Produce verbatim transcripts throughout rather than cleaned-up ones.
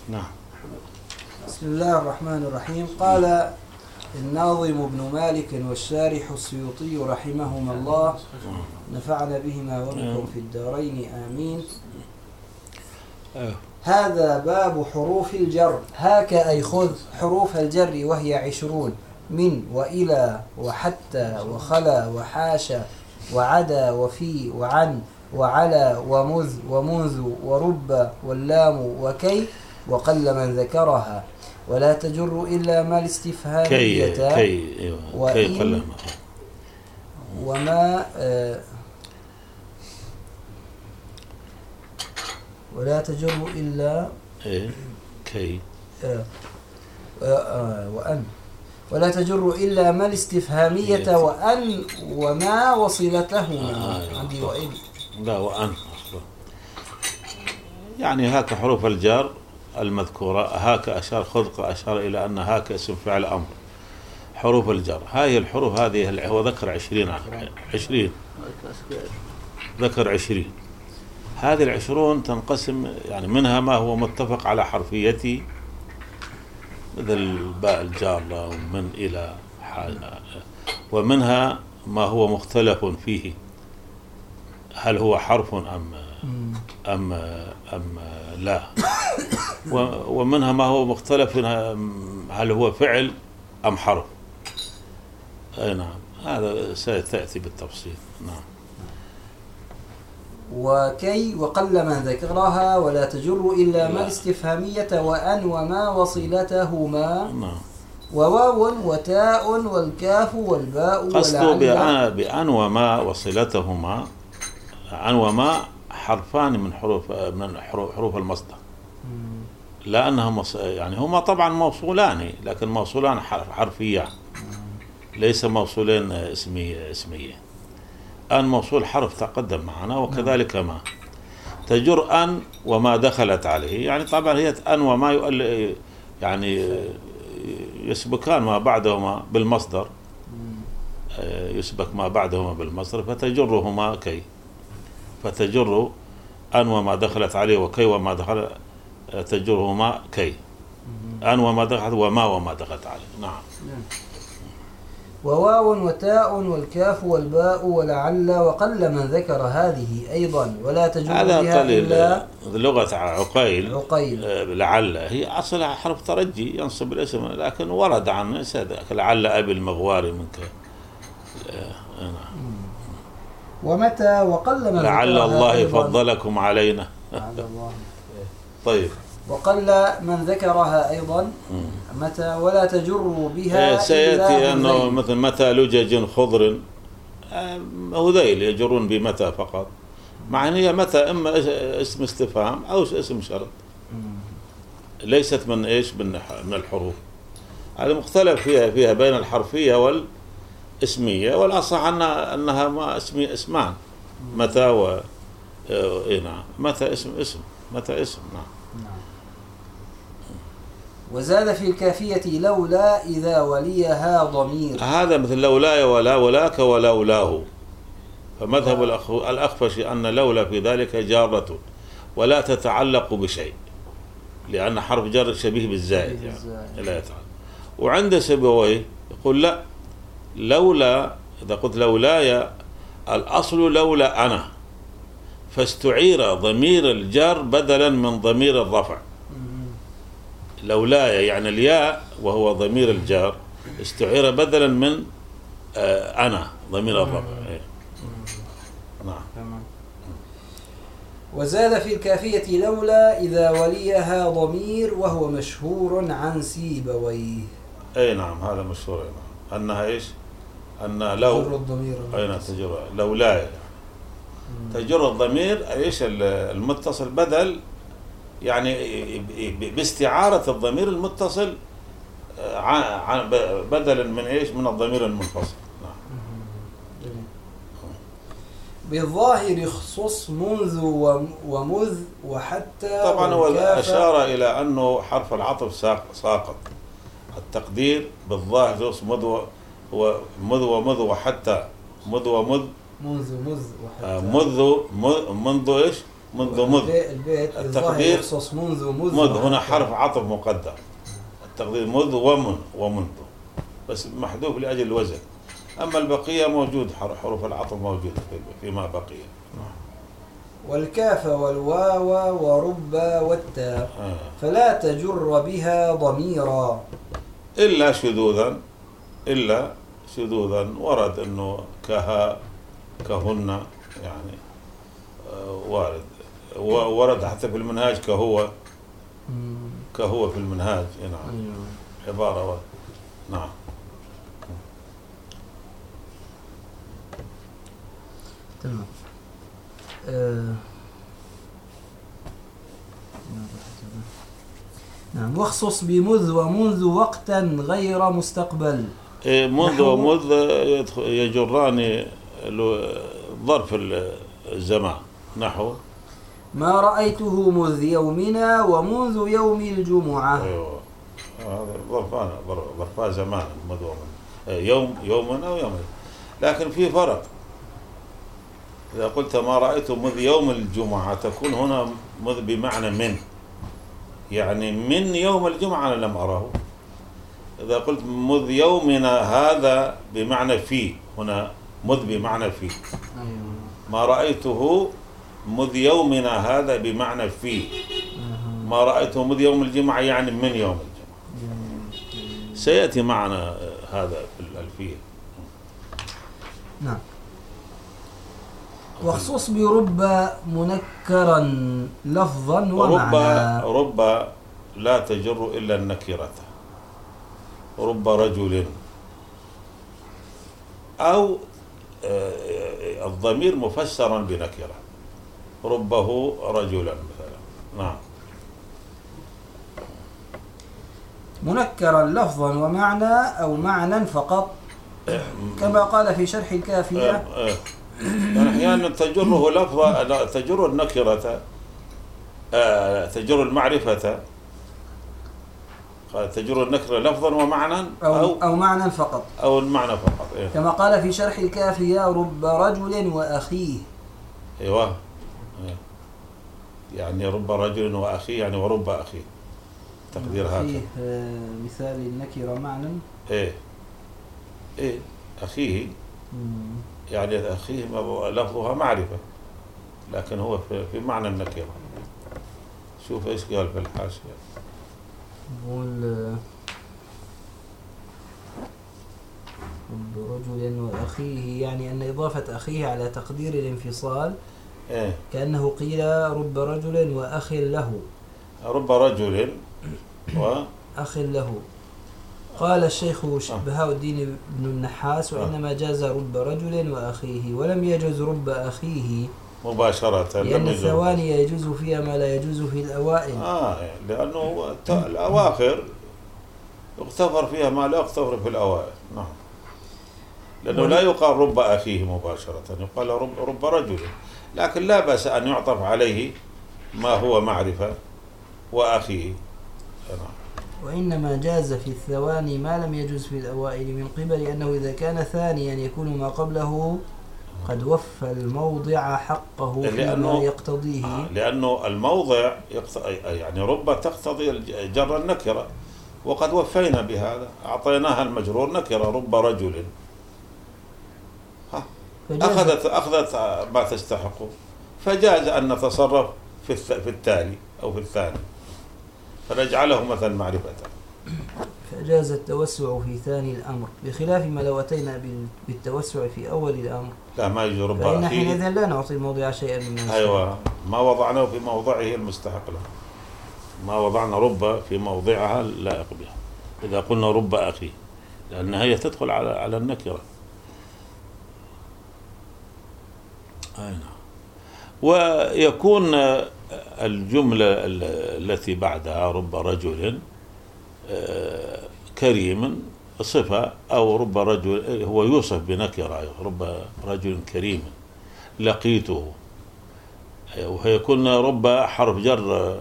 نعم. بسم الله الرحمن الرحيم. قال الناظم ابن مالك والشارح السيوطي رحمهما الله، نفعنا بهما وبكم في الدارين آمين. هذا باب حروف الجر. هاك أي خذ حروف الجر وهي عشرون: من وإلى وحتى وخلا وحاشا وعدا وفي وعن وعلى ومذ ومنذ ورب واللام وكي وقل من ذكرها، ولا تجر إلا ما الاستفهامية كي كي أيوة. كي قل وما آه ولا تجر إلا إيه كي آه آه آه وأن ولا تجر إلا ما الاستفهامية وأن وما وصلتهما. آه عندي وإن لا وأن يعني هاك حروف الجر المذكورة. هاك أشار خذ أشار إلى أن هاك اسم فعل أمر. حروف الجر هذه الحروف هذه هو ذكر عشرين عشرين ذكر عشرين. هذه العشرون تنقسم يعني منها ما هو متفق على حرفيته مثل باء الجارة ومن إلى حاجة، ومنها ما هو مختلف فيه هل هو حرف أم أم أم لا، ومنها ما هو مختلف هل هو فعل أم حرف. أي نعم، هذا سيأتي بالتفصيل. نعم. وكي وقل من ذكرها ولا تجر إلا ما الاستفهامية وأن وما وصلتهما. نعم. وواو وتاء والكاف والباء. قصده بأن, بأن وما وصلتهما. أن وما حرفان من حروف من حروف المصدر، لأنهم يعني هما طبعا موصولان لكن موصولان حرفيان ليس موصولين اسمية اسمية. أن موصول حرف تقدم معنا، وكذلك ما تجر أن وما دخلت عليه. يعني طبعا هي أن وما يؤل يعني يسبكان ما بعدهما بالمصدر، يسبك ما بعدهما بالمصدر فتجرهما كي، فتجر أن وما دخلت عليه وكي وما دخل تجرهما كي. أن وما دخلت وما وما دخلت عليه. نعم. وواو وتاء والكاف والباء ولعل وقل من ذكر هذه أيضا ولا تجر بها إلا لغة عقيل. عقيل لعل هي أصلها حرف ترجي ينصب الاسم، لكن ورد عن لعل أبي المغواري منك. ومتى وقل من لعل الله فضلكم علينا. طيب. وقل من ذكرها أيضا متى ولا تجر بها. سيأتي أنه مثل متى لجج خضر، هذيل يجرون بمتى فقط، مع أن هي متى إما اسم استفهام أو اسم شرط، ليست من إيش من الحروف. هذا مختلف فيها فيها بين الحرفية والاسمية، والأصح أنها أنها ما اسمي اسمان متى و إيه نعم متى اسم اسم متى اسم. نعم. وزاد في الكافية لولا إذا وليها ضمير. هذا مثل لولاي ولا ولاك ولولاه. فمذهب الأخفش أن لولا في ذلك جارة ولا تتعلق بشيء، لأن حرف جر شبيه بالزائد يعني لا يتعلق. وعند سيبويه يقول لا، لولا إذا قلت لولاي الأصل لولا أنا، فاستعير ضمير الجر بدلا من ضمير الرفع. لولاي يعني الياء وهو ضمير الجار استعير بدلا من آه أنا ضمير الرفع. نعم. وزاد في الكافية لولا إذا وليها ضمير وهو مشهور عن سيبويه. أي نعم هذا مشهور. نعم. أنها إيش؟ أن لو تجر الضمير. أي نعم تجر لولاي تجر الضمير إيش المتصل بدل يعني باستعارة الضمير المتصل عن بدلا من ايش من الضمير المنفصل. نعم. بالظاهر يخصص منذ ومذ وحتى. طبعا هو أشار إلى أنه حرف العطف ساقط. التقدير بالظاهر يخصص مذ ومذ ومذ وحتى. مذ ومذ منذ مذ وحتى. منذ منذ ايش منذ مذ البيت التقدير يخصص منذ مذ مذ هنا حرف عطف مقدر، التقدير مذ ومن ومنذ بس محذوف لأجل الوزن، أما البقية موجود حروف العطف موجودة فيما بقي. والكاف والواو ورب والتاء آه. فلا تجر بها ضميرا إلا شذوذا، إلا شذوذا ورد أنه كها كهن يعني آه وارد، ورد حتى في المنهاج كهو كهو في المنهاج. نعم عبارة ورد. نعم تمام. آه. نعم. واخصص بمذ ومنذ وقتا غير مستقبل. إيه منذ ومذ يجران ظرف الزمان، نحو ما رأيته مذ يومنا ومنذ يوم الجمعة. أيوة هذا ظرفان ظرفان زمان، مذ ومنذ يوم يومنا ويوم، لكن في فرق. إذا قلت ما رأيته مذ يوم الجمعة تكون هنا مذ بمعنى من، يعني من يوم الجمعة أنا لم أره. إذا قلت مذ يومنا هذا بمعنى في، هنا مذ بمعنى في. ما رأيته مذ يومنا هذا بمعنى في، ما رأيته مذ يوم الجمعة يعني من يوم الجمعة. سيأتي معنا هذا في الألفية. نعم. واخصص برب منكرا لفظا ومعنى. رب رب لا تجر إلا النكرة، رب رجل أو الضمير مفسرا بنكرة، ربه رجلا مثلا. نعم. منكرا لفظا ومعنى أو معنى فقط، كما قال في شرح الكافية. يعني أحيانا تجره لفظة، تجر النكرة، تجر المعرفة، تجر النكرة لفظا ومعنى أو, أو, أو معنى فقط، أو المعنى فقط. إيه؟ كما قال في شرح الكافية رب رجل وأخيه. أيوة، يعني رب رجل وأخيه، يعني ورب أخيه، تقدير هكذا. مثال النكرة معنى. إيه إيه أخيه، مم. يعني أخيه لفظها معرفة، لكن هو في معنى النكرة. شوف إيش قال في الحاشية. يقول رب رجل وأخيه، يعني أن إضافة أخيه على تقدير الانفصال. إيه؟ كأنه قيل رب رجل وأخ له. رب رجل وأخ له. قال الشيخ بهاء الدين بن النحاس وإنما جاز رب رجل وأخيه، ولم يجوز رب أخيه مباشرة، لأن الثواني يجوز فيها ما لا يجوز في الأوائل. آه لأنه الأواخر يغتفر فيها ما لا يغتفر في الأوائل. نعم. لأنه لا يقال رب أخيه مباشرة، يقال رب, رب رجل، لكن لا بأس أن يعطف عليه ما هو معرفة وأخيه. نعم. وإنما جاز في الثواني ما لم يجوز في الأوائل، من قبل أنه إذا كان ثانيا يكون ما قبله قد وفى الموضع حقه فيما يقتضيه. آه لأنه الموضع يعني رب تقتضي جر النكرة، وقد وفينا بهذا، أعطيناها المجرور نكرة رب رجل، أخذت أخذت ما تستحقه، فجاز أن نتصرف في في التالي أو في الثاني فنجعله مثلا معرفة. فجاز التوسع في ثاني الأمر، بخلاف ما لو أتينا بالتوسع في أول الأمر لا ما يجوز رب أخيه، فإن حينئذ لا نعطي الموضع شيئا من المستحق. أيوة، ما وضعناه في موضعه المستحق له، ما وضعنا رب في موضعها اللائق بها إذا قلنا رب أخيه، لأن هي تدخل على على النكرة. أين ويكون الجملة التي بعدها رب رجل كريم صفة، أو رب رجل هو يوصف بنكرة، رب رجل كريم لقيته، ويكون رب حرف جر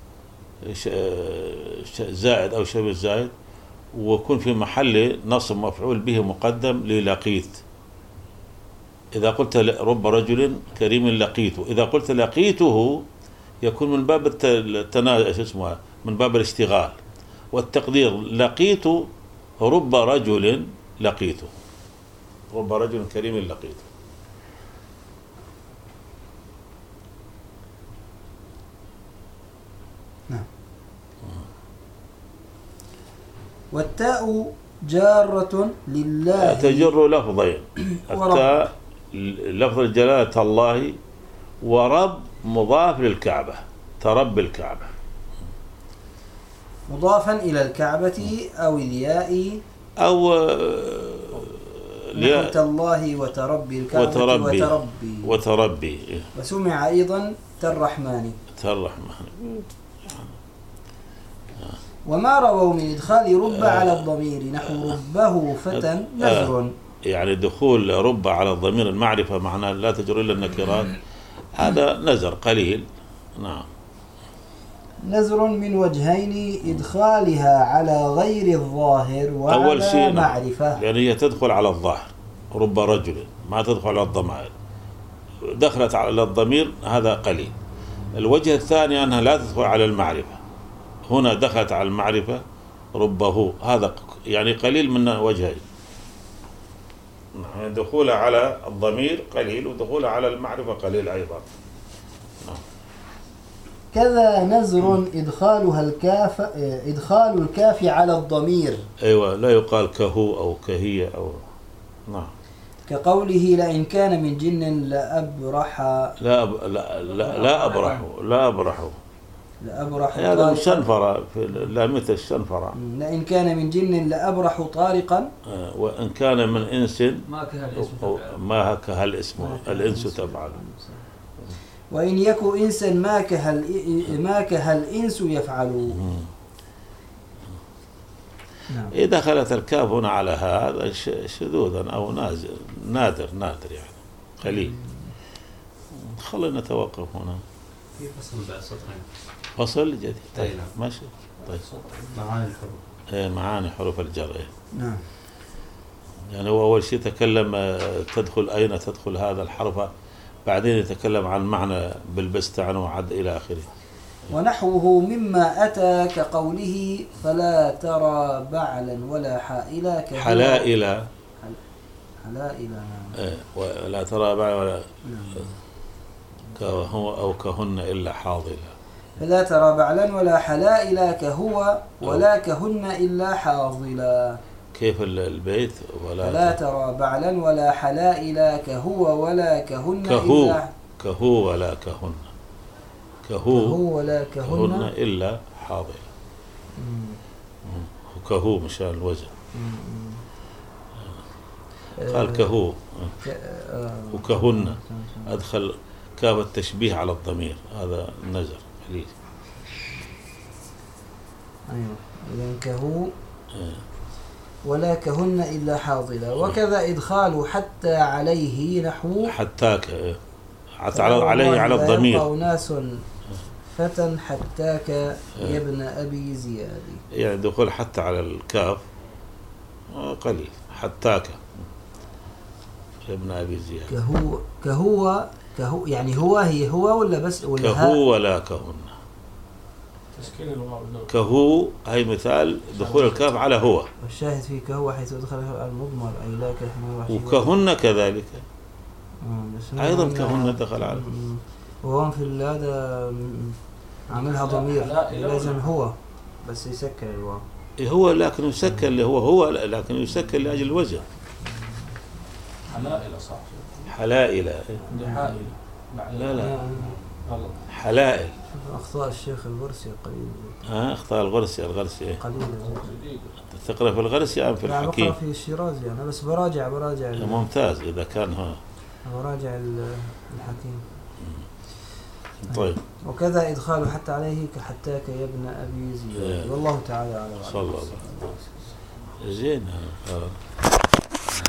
زائد أو شبه زائد، ويكون في محل نصب مفعول به مقدم للقيت. إذا قلت رب رجل كريم لقيته، إذا قلت لقيته يكون من باب التنازع، شو اسمه، من باب الاشتغال. والتقدير لقيت رب رجل لقيته، رب رجل كريم لقيته. نعم. والتاء جارة لله تجر لفظين، التاء لفظ الجلالة الله، ورب مضاف للكعبة، ترب الكعبة، مضافا إلى الكعبة أو الياء أو نحو تالله وتربي الكعبة وتربي وتربي, وتربي. وسمع أيضا تالرحمن تالرحمن. وما رووا من إدخال رب على الضمير نحو ربه فتى نذر، يعني دخول رب على الضمير المعرفة معناه لا تجر إلا النكرات، هذا نزر قليل. نعم. نزر من وجهين، إدخالها على غير الظاهر وعلى أول شيء معرفة، لأن يعني هي تدخل على الظاهر، رب رجل، ما تدخل على الضمائر. دخلت على الضمير هذا قليل. الوجه الثاني أنها لا تدخل على المعرفة، هنا دخلت على المعرفة ربه، هذا يعني قليل من وجهين. يعني دخولها على الضمير قليل، ودخولها على المعرفة قليل أيضا. نعم. كذا نزر إدخالها الكاف، إدخال الكاف على الضمير. أيوة، لا يقال كهو أو كهية أو. نعم. كقوله لئن كان من جن لأبرح، لا أب... لا لا لا أبرح لا أبرح لأبرح هذا الشنفرة، لا مثل الشنفرة. لئن كان من جن لأبرح طارقا، وإن كان من إنس ما كهالاسم ما كهالاسم الإنس تفعل. وإن يكو إنسا ما كهل ما كهالإنس يفعل. نعم. إذا دخلت الكاف هنا على هذا شذوذا أو نازل نادر نادر يعني قليل. خلينا نتوقف هنا. في فصل بعد سطرين. فصل جديد. طيب نعم. ماشي. طيب. معاني الحروف. إيه معاني حروف الجر. نعم. يعني هو أول شيء تكلم تدخل أين تدخل هذا الحرف، بعدين يتكلم عن معنى بالبستعن وعد إلى آخره. ونحوه مما أتى كقوله فلا ترى بعلا ولا حائلا حلائلا حلائلا. نعم. إيه ولا ترى بعلا ولا كهو أو كهن إلا حاضلا. فلا ترى بعلا ولا حلائلا كهو ولا كهن إلا حاضلا. كيف البيت؟ ولا فلا ترى بعلا ولا حلائلا كهو ولا كهن كهو إلا كهو ولا كهن كهو, كهو ولا كهن, كهن إلا حاضلا. كهو مشان الوزن. قال كهو وكهن أدخل كاف التشبيه على الضمير، هذا النزر حليل. أيوة. إذن كهو ولا كهن إلا حاضلا. وكذا إدخال حتى عليه نحو حتاك، حتى عليه على الضمير. يلقى ناس فتى حتاك يا ابن أبي زياد. يعني دخول حتى على الكاف قليل. حتاك يا ابن أبي زياد. كهو كهو كهو يعني هو هي هو ولا بس ولا كهو ولا كهن. تشكيل الواو. كهو هي مثال دخول الكاف على هو. والشاهد في كهو حيث أدخل المضمر أي لا كهن. وكهن كذلك أيضا كهن كهن دخل على وهم في هذا عاملها ضمير لازم هو بس يسكر الواو. هو لكن يسكر اللي هو هو لكن يسكر لأجل الوجه. حلائل صح. حلائل. حائل. لا لا حلائل. أخطاء الشيخ الغرسي قليل. ها أخطاء الغرسي الغرسي قليل. تقرأ في الغرسي أم في الحكيم؟ لا بقرأ في الشيرازي أنا بس براجع براجع. ممتاز إذا كان ها. براجع الحكيم. طيب. وكذا إدخال حتى عليه كحتاك يا ابن أبي زياد. والله تعالى على صلى الله عليه وسلم. زين.